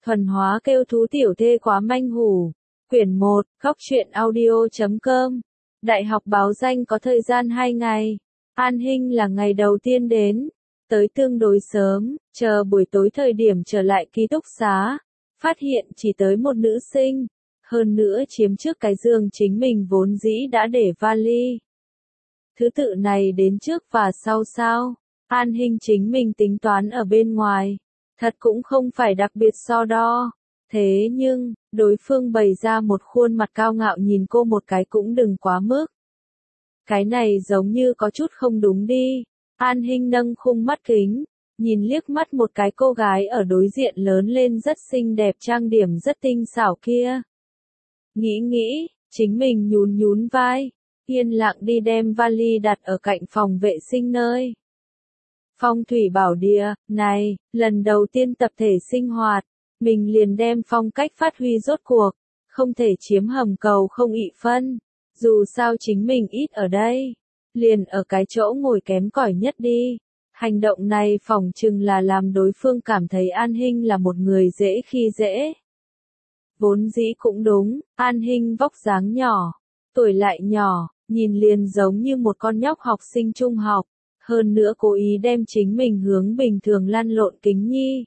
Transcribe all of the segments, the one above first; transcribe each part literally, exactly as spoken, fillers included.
Thuần hóa kêu thú tiểu thê quá manh hủ. Quyển một, góc truyện audio chấm com. Đại học báo danh có thời gian hai ngày. An Hinh là ngày đầu tiên đến. Tới tương đối sớm, chờ buổi tối thời điểm trở lại ký túc xá. Phát hiện chỉ tới một nữ sinh. Hơn nữa chiếm trước cái giường chính mình vốn dĩ đã để vali. Thứ tự này đến trước và sau sao. An Hinh chính mình tính toán ở bên ngoài. Thật cũng không phải đặc biệt so đo. Thế nhưng, đối phương bày ra một khuôn mặt cao ngạo nhìn cô một cái cũng đừng quá mức. Cái này giống như có chút không đúng đi. An Hinh nâng khung mắt kính, nhìn liếc mắt một cái cô gái ở đối diện lớn lên rất xinh đẹp trang điểm rất tinh xảo kia. Nghĩ nghĩ, chính mình nhún nhún vai, yên lặng đi đem vali đặt ở cạnh phòng vệ sinh nơi. Phong thủy bảo địa, này, lần đầu tiên tập thể sinh hoạt, mình liền đem phong cách phát huy rốt cuộc, không thể chiếm hầm cầu không ị phân, dù sao chính mình ít ở đây, liền ở cái chỗ ngồi kém cỏi nhất đi. Hành động này phỏng chừng là làm đối phương cảm thấy An Hinh là một người dễ khi dễ. Vốn dĩ cũng đúng, An Hinh vóc dáng nhỏ, tuổi lại nhỏ, nhìn liền giống như một con nhóc học sinh trung học. Hơn nữa cố ý đem chính mình hướng bình thường lăn lộn kính nhi.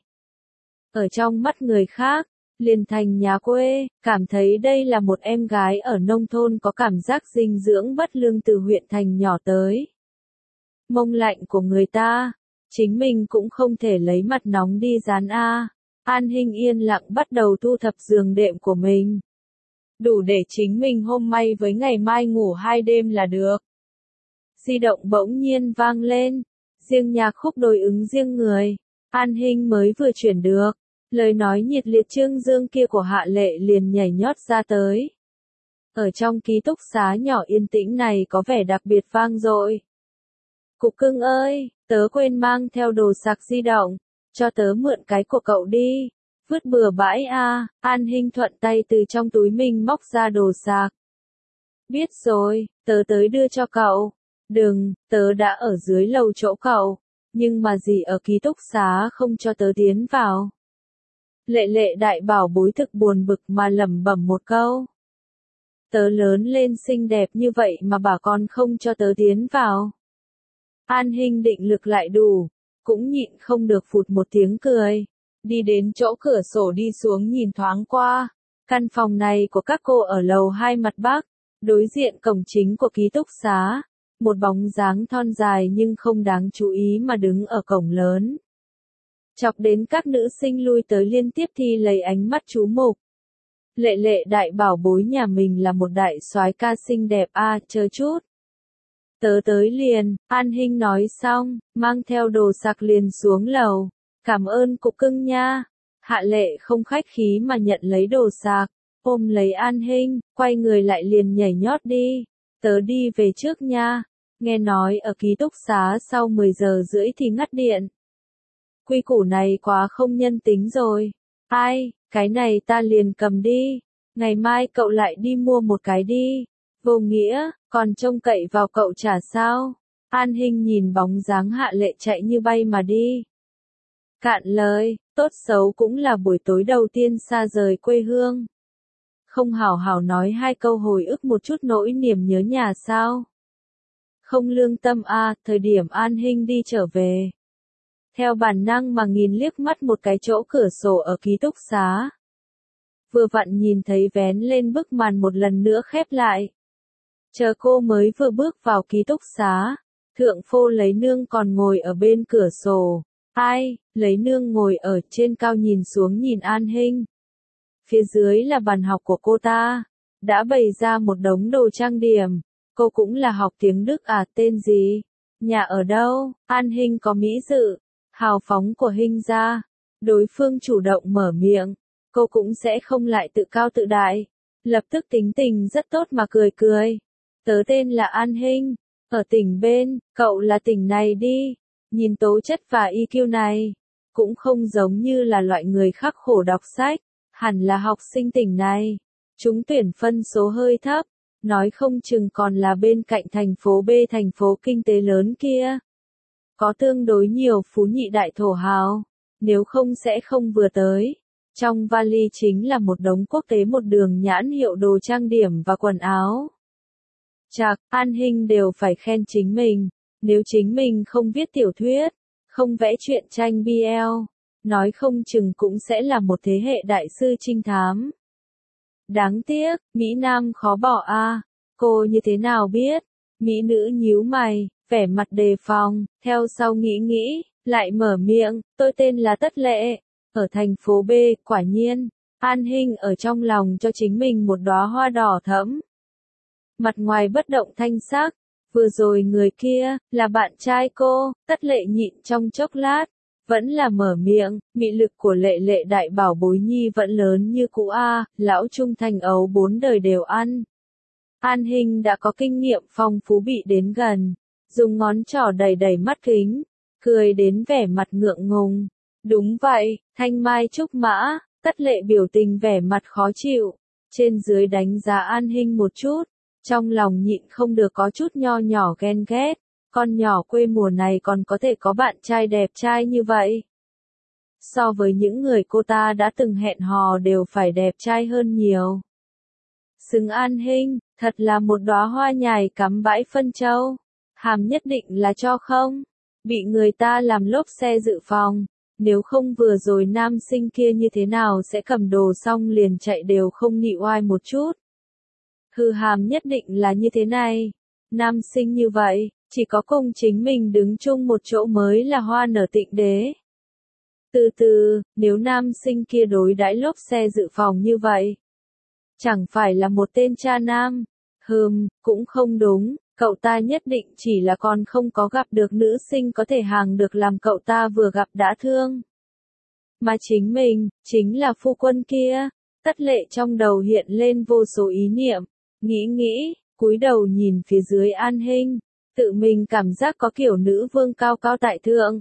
Ở trong mắt người khác, liền thành nhà quê, cảm thấy đây là một em gái ở nông thôn có cảm giác dinh dưỡng bất lương từ huyện thành nhỏ tới. Mông lạnh của người ta, chính mình cũng không thể lấy mặt nóng đi dán a. An Hinh yên lặng bắt đầu thu thập giường đệm của mình. Đủ để chính mình hôm nay với ngày mai ngủ hai đêm là được. Di động bỗng nhiên vang lên, riêng nhạc khúc đối ứng riêng người, An Hinh mới vừa chuyển được, lời nói nhiệt liệt trương dương kia của Hạ Lệ liền nhảy nhót ra tới. Ở trong ký túc xá nhỏ yên tĩnh này có vẻ đặc biệt vang dội. Cục cưng ơi, tớ quên mang theo đồ sạc di động, cho tớ mượn cái của cậu đi, vứt bừa bãi a. An Hinh thuận tay từ trong túi mình móc ra đồ sạc. Biết rồi, tớ tới đưa cho cậu. Đừng, tớ đã ở dưới lầu chỗ cậu, nhưng mà gì ở ký túc xá không cho tớ tiến vào. Lệ lệ đại bảo bối thực buồn bực mà lẩm bẩm một câu. Tớ lớn lên xinh đẹp như vậy mà bà con không cho tớ tiến vào. An Hinh định lực lại đủ, cũng nhịn không được phụt một tiếng cười, đi đến chỗ cửa sổ đi xuống nhìn thoáng qua. Căn phòng này của các cô ở lầu hai mặt bắc, đối diện cổng chính của ký túc xá. Một bóng dáng thon dài nhưng không đáng chú ý mà đứng ở cổng lớn. Chọc đến các nữ sinh lui tới liên tiếp thi lấy ánh mắt chú mục. Lệ lệ đại bảo bối nhà mình là một đại soái ca xinh đẹp a, à, chờ chút. Tớ tới liền, An Hinh nói xong, mang theo đồ sạc liền xuống lầu. Cảm ơn cục cưng nha. Hạ Lệ không khách khí mà nhận lấy đồ sạc, ôm lấy An Hinh, quay người lại liền nhảy nhót đi. Tớ đi về trước nha, nghe nói ở ký túc xá sau mười giờ rưỡi thì ngắt điện. Quy củ này quá không nhân tính rồi. Ai, cái này ta liền cầm đi, ngày mai cậu lại đi mua một cái đi. Vô nghĩa, còn trông cậy vào cậu trả sao? An Hinh nhìn bóng dáng Hạ Lệ chạy như bay mà đi. Cạn lời, tốt xấu cũng là buổi tối đầu tiên xa rời quê hương. Không hảo hảo nói hai câu hồi ức một chút nỗi niềm nhớ nhà sao? Không lương tâm a, à, thời điểm An Hinh đi trở về. Theo bản năng mà nhìn liếc mắt một cái chỗ cửa sổ ở ký túc xá. Vừa vặn nhìn thấy vén lên bức màn một lần nữa khép lại. Chờ cô mới vừa bước vào ký túc xá, thượng phô lấy nương còn ngồi ở bên cửa sổ. Ai, lấy nương ngồi ở trên cao nhìn xuống nhìn An Hinh. Phía dưới là bàn học của cô ta, đã bày ra một đống đồ trang điểm. Cô cũng là học tiếng Đức à, tên gì? Nhà ở đâu? An Hinh có mỹ dự, hào phóng của Hinh gia. Đối phương chủ động mở miệng, cô cũng sẽ không lại tự cao tự đại. Lập tức tính tình rất tốt mà cười cười. Tớ tên là An Hinh, ở tỉnh bên, cậu là tỉnh này đi. Nhìn tố chất và i kiu này, cũng không giống như là loại người khắc khổ đọc sách, hẳn là học sinh tỉnh này. Chúng tuyển phân số hơi thấp, nói không chừng còn là bên cạnh thành phố B, thành phố kinh tế lớn kia. Có tương đối nhiều phú nhị đại thổ hào, nếu không sẽ không vừa tới. Trong vali chính là một đống quốc tế một đường nhãn hiệu đồ trang điểm và quần áo. Chạc, An Hinh đều phải khen chính mình. Nếu chính mình không viết tiểu thuyết, không vẽ truyện tranh bê lờ, nói không chừng cũng sẽ là một thế hệ đại sư trinh thám. Đáng tiếc, Mỹ Nam khó bỏ a. À. Cô như thế nào biết? Mỹ nữ nhíu mày, vẻ mặt đề phòng, theo sau nghĩ nghĩ, lại mở miệng, tôi tên là Tất Lệ, ở thành phố B, quả nhiên. An Hinh ở trong lòng cho chính mình một đóa hoa đỏ thẫm. Mặt ngoài bất động thanh sắc, vừa rồi người kia, là bạn trai cô, Tất Lệ nhịn trong chốc lát, vẫn là mở miệng, mị lực của Lệ Lệ đại bảo bối nhi vẫn lớn như cũ a, lão trung thành ấu bốn đời đều ăn. An Hinh đã có kinh nghiệm phong phú bị đến gần, dùng ngón trỏ đầy đầy mắt kính, cười đến vẻ mặt ngượng ngùng. Đúng vậy, thanh mai trúc mã, Tất Lệ biểu tình vẻ mặt khó chịu, trên dưới đánh giá An Hinh một chút, trong lòng nhịn không được có chút nho nhỏ ghen ghét, con nhỏ quê mùa này còn có thể có bạn trai đẹp trai như vậy. So với những người cô ta đã từng hẹn hò đều phải đẹp trai hơn nhiều. Xứng An Hinh, thật là một đóa hoa nhài cắm bãi phân châu, hàm nhất định là cho không, bị người ta làm lốp xe dự phòng. Nếu không vừa rồi nam sinh kia như thế nào sẽ cầm đồ xong liền chạy đều không nị oai một chút. Hư hàm nhất định là như thế này. Nam sinh như vậy, chỉ có cùng chính mình đứng chung một chỗ mới là hoa nở tịnh đế. Từ từ, nếu nam sinh kia đối đãi lốp xe dự phòng như vậy, chẳng phải là một tên cha nam. Hừm, cũng không đúng, cậu ta nhất định chỉ là còn không có gặp được nữ sinh có thể hàng được làm cậu ta vừa gặp đã thương. Mà chính mình, chính là phu quân kia. Tất Lệ trong đầu hiện lên vô số ý niệm, nghĩ nghĩ, cúi đầu nhìn phía dưới An Hinh, tự mình cảm giác có kiểu nữ vương cao cao tại thượng.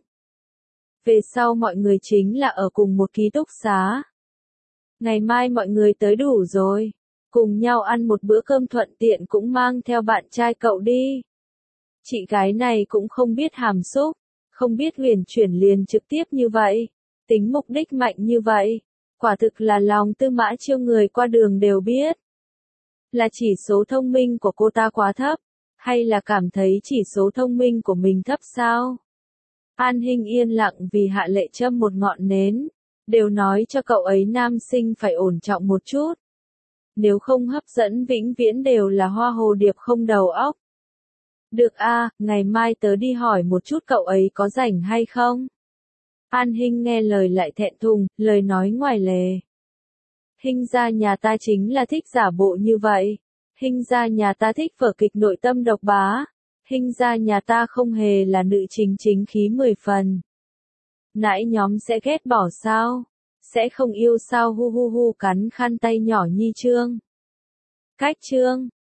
Về sau mọi người chính là ở cùng một ký túc xá. Ngày mai mọi người tới đủ rồi, cùng nhau ăn một bữa cơm thuận tiện cũng mang theo bạn trai cậu đi. Chị gái này cũng không biết hàm xúc, không biết huyền chuyển liền trực tiếp như vậy, tính mục đích mạnh như vậy, quả thực là lòng tư mã chiêu người qua đường đều biết. Là chỉ số thông minh của cô ta quá thấp, hay là cảm thấy chỉ số thông minh của mình thấp sao? An Hinh yên lặng vì Hạ Lệ châm một ngọn nến, đều nói cho cậu ấy nam sinh phải ổn trọng một chút. Nếu không hấp dẫn vĩnh viễn đều là hoa hồ điệp không đầu óc. Được a, ngày mai tớ đi hỏi một chút cậu ấy có rảnh hay không? An Hinh nghe lời lại thẹn thùng, lời nói ngoài lề. Hinh gia nhà ta chính là thích giả bộ như vậy. Hinh gia nhà ta thích vở kịch nội tâm độc bá. Hinh gia nhà ta không hề là nữ chính chính khí mười phần. Nãy nhóm sẽ ghét bỏ sao? Sẽ không yêu sao hu hu hu cắn khăn tay nhỏ nhi Trương. Cách Trương,